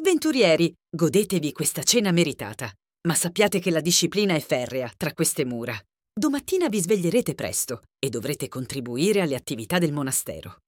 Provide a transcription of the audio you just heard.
Avventurieri, godetevi questa cena meritata, ma sappiate che la disciplina è ferrea tra queste mura. Domattina vi sveglierete presto e dovrete contribuire alle attività del monastero.